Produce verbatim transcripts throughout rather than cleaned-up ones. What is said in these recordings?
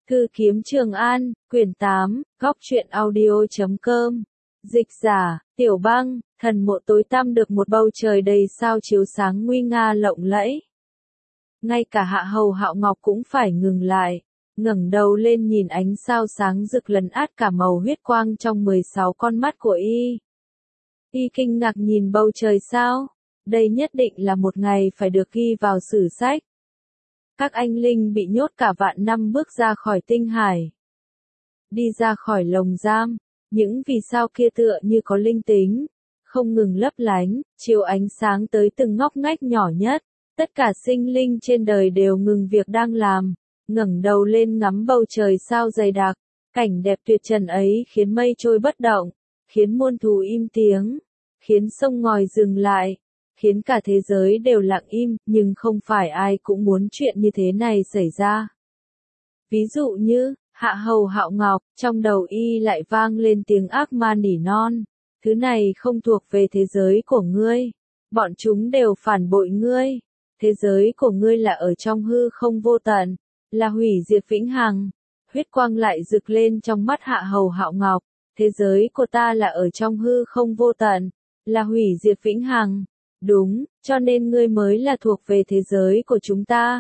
Thư kiếm Trường An, quyển tám, góc truyện audio.com. Dịch giả, Tiểu Băng, thần mộ tối tăm được một bầu trời đầy sao chiếu sáng nguy nga lộng lẫy. Ngay cả Hạ Hầu Hạo Ngọc cũng phải ngừng lại, ngẩng đầu lên nhìn ánh sao sáng rực lấn át cả màu huyết quang trong mười sáu con mắt của y. Y kinh ngạc nhìn bầu trời sao, đây nhất định là một ngày phải được ghi vào sử sách. Các anh linh bị nhốt cả vạn năm bước ra khỏi tinh hải. Đi ra khỏi lồng giam, những vì sao kia tựa như có linh tính, không ngừng lấp lánh, chiếu ánh sáng tới từng ngóc ngách nhỏ nhất. Tất cả sinh linh trên đời đều ngừng việc đang làm, ngẩng đầu lên ngắm bầu trời sao dày đặc. Cảnh đẹp tuyệt trần ấy khiến mây trôi bất động, khiến muôn thú im tiếng, khiến sông ngòi dừng lại, khiến cả thế giới đều lặng im, nhưng không phải ai cũng muốn chuyện như thế này xảy ra. Ví dụ như, Hạ Hầu Hạo Ngọc, trong đầu y lại vang lên tiếng ác ma nỉ non, thứ này không thuộc về thế giới của ngươi, bọn chúng đều phản bội ngươi, thế giới của ngươi là ở trong hư không vô tận, là hủy diệt vĩnh hằng. Huyết quang lại rực lên trong mắt Hạ Hầu Hạo Ngọc, thế giới của ta là ở trong hư không vô tận, là hủy diệt vĩnh hằng. Đúng, cho nên ngươi mới là thuộc về thế giới của chúng ta.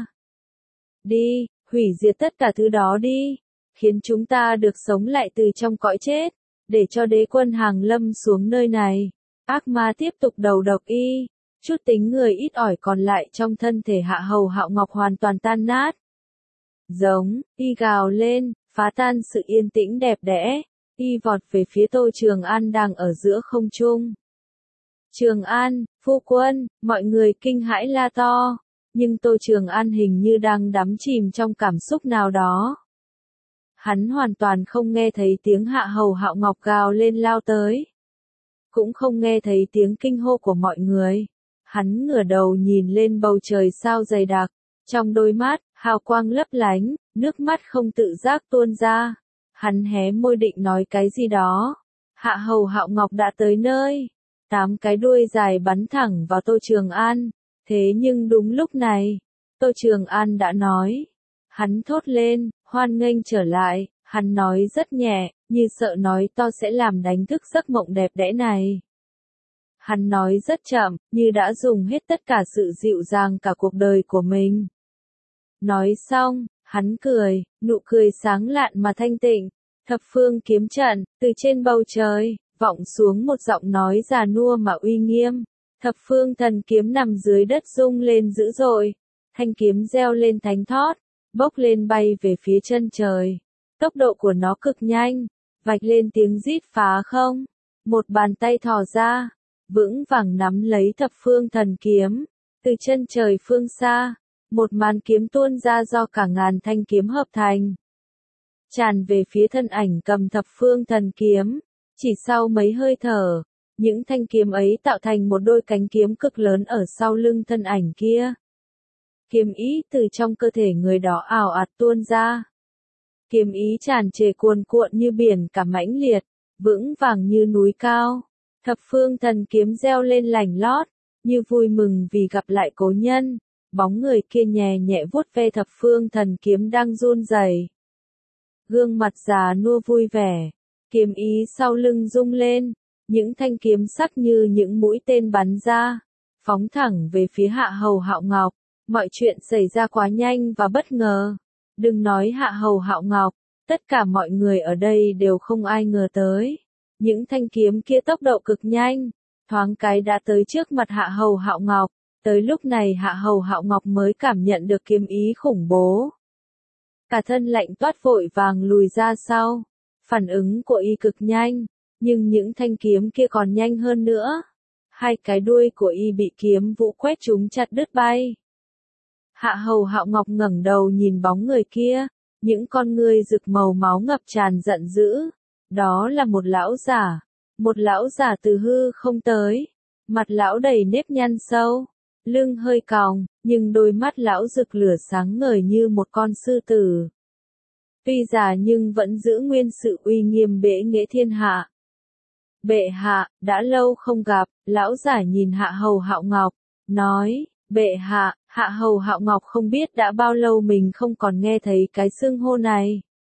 Đi, hủy diệt tất cả thứ đó đi, khiến chúng ta được sống lại từ trong cõi chết, để cho đế quân hàng lâm xuống nơi này. Ác ma tiếp tục đầu độc y, chút tính người ít ỏi còn lại trong thân thể Hạ Hầu Hạo Ngọc hoàn toàn tan nát. Giống, y gào lên, phá tan sự yên tĩnh đẹp đẽ, y vọt về phía Tô Trường An đang ở giữa không trung. Trường An, phu quân, mọi người kinh hãi la to, nhưng Tô Trường An hình như đang đắm chìm trong cảm xúc nào đó. Hắn hoàn toàn không nghe thấy tiếng Hạ Hầu Hạo Ngọc gào lên lao tới, cũng không nghe thấy tiếng kinh hô của mọi người. Hắn ngửa đầu nhìn lên bầu trời sao dày đặc, trong đôi mắt, hào quang lấp lánh, nước mắt không tự giác tuôn ra. Hắn hé môi định nói cái gì đó. Hạ Hầu Hạo Ngọc đã tới nơi. Tám cái đuôi dài bắn thẳng vào Tô Trường An. Thế nhưng đúng lúc này, Tô Trường An đã nói. Hắn thốt lên, hoan nghênh trở lại. Hắn nói rất nhẹ, như sợ nói to sẽ làm đánh thức giấc mộng đẹp đẽ này. Hắn nói rất chậm, như đã dùng hết tất cả sự dịu dàng cả cuộc đời của mình. Nói xong, hắn cười, nụ cười sáng lạn mà thanh tịnh. Thập phương kiếm trận, từ trên bầu trời, vọng xuống một giọng nói già nua mà uy nghiêm. Thập phương thần kiếm nằm dưới đất rung lên dữ dội. Thanh kiếm reo lên thánh thót, bốc lên bay về phía chân trời. Tốc độ của nó cực nhanh, vạch lên tiếng rít phá không. Một bàn tay thò ra, vững vàng nắm lấy thập phương thần kiếm. Từ chân trời phương xa, một màn kiếm tuôn ra do cả ngàn thanh kiếm hợp thành, tràn về phía thân ảnh cầm thập phương thần kiếm. Chỉ sau mấy hơi thở, những thanh kiếm ấy tạo thành một đôi cánh kiếm cực lớn ở sau lưng thân ảnh kia. Kiếm ý từ trong cơ thể người đó ào ạt tuôn ra. Kiếm ý tràn trề cuồn cuộn như biển cả mãnh liệt, vững vàng như núi cao. Thập phương thần kiếm reo lên lành lót, như vui mừng vì gặp lại cố nhân. Bóng người kia nhẹ nhẹ vuốt ve thập phương thần kiếm đang run rẩy. Gương mặt già nua vui vẻ, kiếm ý sau lưng rung lên, những thanh kiếm sắc như những mũi tên bắn ra, phóng thẳng về phía Hạ Hầu Hạo Ngọc. Mọi chuyện xảy ra quá nhanh và bất ngờ. Đừng nói Hạ Hầu Hạo Ngọc, tất cả mọi người ở đây đều không ai ngờ tới. Những thanh kiếm kia tốc độ cực nhanh, thoáng cái đã tới trước mặt Hạ Hầu Hạo Ngọc. Tới lúc này Hạ Hầu Hạo Ngọc mới cảm nhận được kiếm ý khủng bố. Cả thân lạnh toát vội vàng lùi ra sau. Phản ứng của y cực nhanh, nhưng những thanh kiếm kia còn nhanh hơn nữa. Hai cái đuôi của y bị kiếm vũ quét chúng chặt đứt bay. Hạ Hầu Hạo Ngọc ngẩng đầu nhìn bóng người kia, những con ngươi rực màu máu ngập tràn giận dữ. Đó là một lão giả, một lão giả từ hư không tới, mặt lão đầy nếp nhăn sâu, lưng hơi còng, nhưng đôi mắt lão rực lửa sáng ngời như một con sư tử. Tuy già nhưng vẫn giữ nguyên sự uy nghiêm bệ nghệ thiên hạ. Bệ hạ, đã lâu không gặp. Lão giả nhìn Hạ Hầu Hạo Ngọc, nói, bệ hạ. Hạ Hầu Hạo Ngọc không biết đã bao lâu mình không còn nghe thấy cái xưng hô này.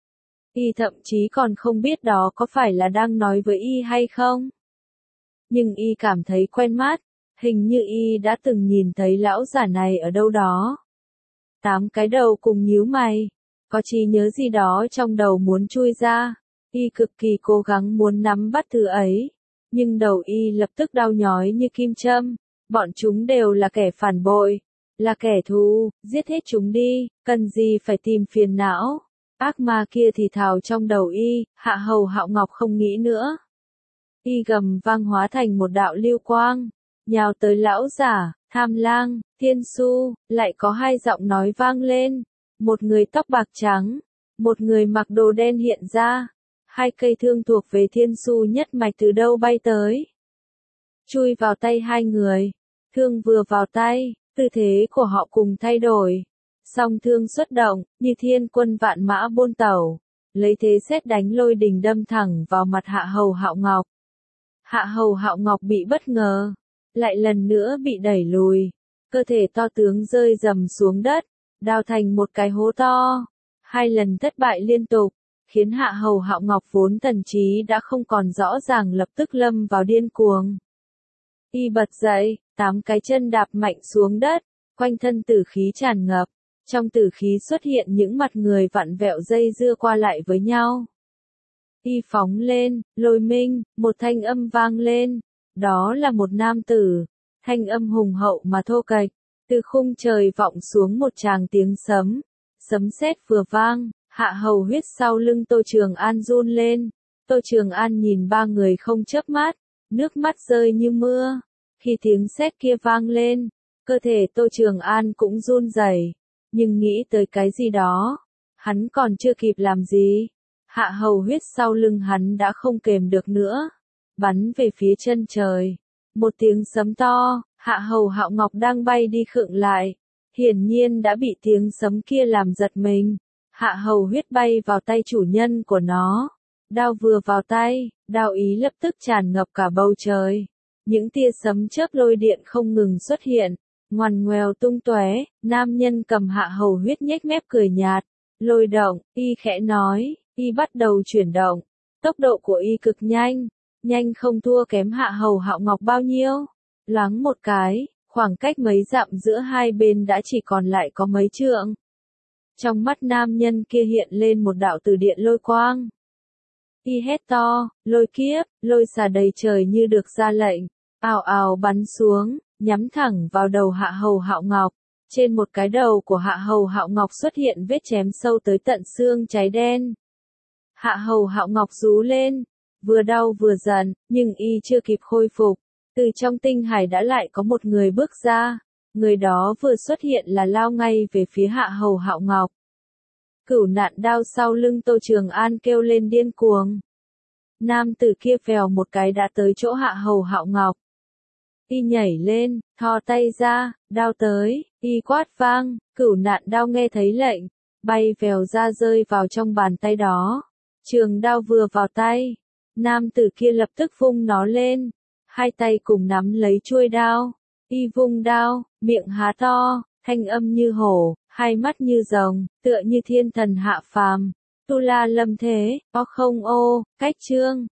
Y thậm chí còn không biết đó có phải là đang nói với Y hay không. Nhưng Y cảm thấy quen mắt, hình như Y đã từng nhìn thấy lão giả này ở đâu đó. Tám cái đầu cùng nhíu mày, có trí nhớ gì đó trong đầu muốn chui ra. Y cực kỳ cố gắng muốn nắm bắt thứ ấy, nhưng đầu Y lập tức đau nhói như kim châm. Bọn chúng đều là kẻ phản bội, là kẻ thù, giết hết chúng đi, cần gì phải tìm phiền não. Ác ma kia thì thào trong đầu Y, Hạ Hầu Hạo Ngọc không nghĩ nữa. Y gầm vang hóa thành một đạo lưu quang, nhào tới lão giả, Tham Lang, Thiên Su, lại có hai giọng nói vang lên. Một người tóc bạc trắng, một người mặc đồ đen hiện ra. Hai cây thương thuộc về Thiên Su nhất mạch từ đâu bay tới. Chui vào tay hai người. Thương vừa vào tay, tư thế của họ cùng thay đổi. Song thương xuất động, như thiên quân vạn mã buôn tẩu, lấy thế sét đánh lôi đình đâm thẳng vào mặt Hạ Hầu Hạo Ngọc. Hạ Hầu Hạo Ngọc bị bất ngờ, lại lần nữa bị đẩy lùi, cơ thể to tướng rơi rầm xuống đất, đào thành một cái hố to. Hai lần thất bại liên tục, khiến Hạ Hầu Hạo Ngọc vốn thần trí đã không còn rõ ràng lập tức lâm vào điên cuồng. Y bật dậy, tám cái chân đạp mạnh xuống đất, quanh thân tử khí tràn ngập, trong tử khí xuất hiện những mặt người vặn vẹo dây dưa qua lại với nhau. Y phóng lên, lôi minh, một thanh âm vang lên, đó là một nam tử, thanh âm hùng hậu mà thô kệch, từ khung trời vọng xuống một tràng tiếng sấm, sấm sét vừa vang, Hạ Hầu Huyết sau lưng Tô Trường An run lên. Tô Trường An nhìn ba người không chớp mắt, nước mắt rơi như mưa. Khi tiếng sét kia vang lên, cơ thể Tô Trường An cũng run rẩy, nhưng nghĩ tới cái gì đó, hắn còn chưa kịp làm gì, Hạ Hầu Huyết sau lưng hắn đã không kềm được nữa, bắn về phía chân trời. Một tiếng sấm to, Hạ Hầu Hạo Ngọc đang bay đi khựng lại, hiển nhiên đã bị tiếng sấm kia làm giật mình. Hạ Hầu Huyết bay vào tay chủ nhân của nó, đao vừa vào tay, đao ý lập tức tràn ngập cả bầu trời. Những tia sấm chớp lôi điện không ngừng xuất hiện, ngoằn ngoèo tung tóe. Nam nhân cầm Hạ Hầu Huyết nhếch mép cười nhạt, lôi động, y khẽ nói, y bắt đầu chuyển động, tốc độ của y cực nhanh, nhanh không thua kém Hạ Hầu Hạo Ngọc bao nhiêu. Loáng một cái, khoảng cách mấy dặm giữa hai bên đã chỉ còn lại có mấy trượng. Trong mắt nam nhân kia hiện lên một đạo từ điện lôi quang. Y hét to, lôi kiếp, lôi xà đầy trời như được ra lệnh, ào ào bắn xuống, nhắm thẳng vào đầu Hạ Hầu Hạo Ngọc. Trên một cái đầu của Hạ Hầu Hạo Ngọc xuất hiện vết chém sâu tới tận xương cháy đen. Hạ Hầu Hạo Ngọc rú lên, vừa đau vừa giận, nhưng y chưa kịp khôi phục. Từ trong tinh hải đã lại có một người bước ra, người đó vừa xuất hiện là lao ngay về phía Hạ Hầu Hạo Ngọc. Cửu nạn đao sau lưng Tô Trường An kêu lên điên cuồng. Nam tử kia vèo một cái đã tới chỗ Hạ Hầu Hạo Ngọc. Y nhảy lên, thò tay ra, đao tới, y quát vang, cửu nạn đao nghe thấy lệnh, bay vèo ra rơi vào trong bàn tay đó. Trường đao vừa vào tay, nam tử kia lập tức vung nó lên, hai tay cùng nắm lấy chuôi đao. Y vung đao, miệng há to, thanh âm như hổ, hai mắt như rồng, tựa như thiên thần hạ phàm. Tu la lâm thế, o không ô, cách chương.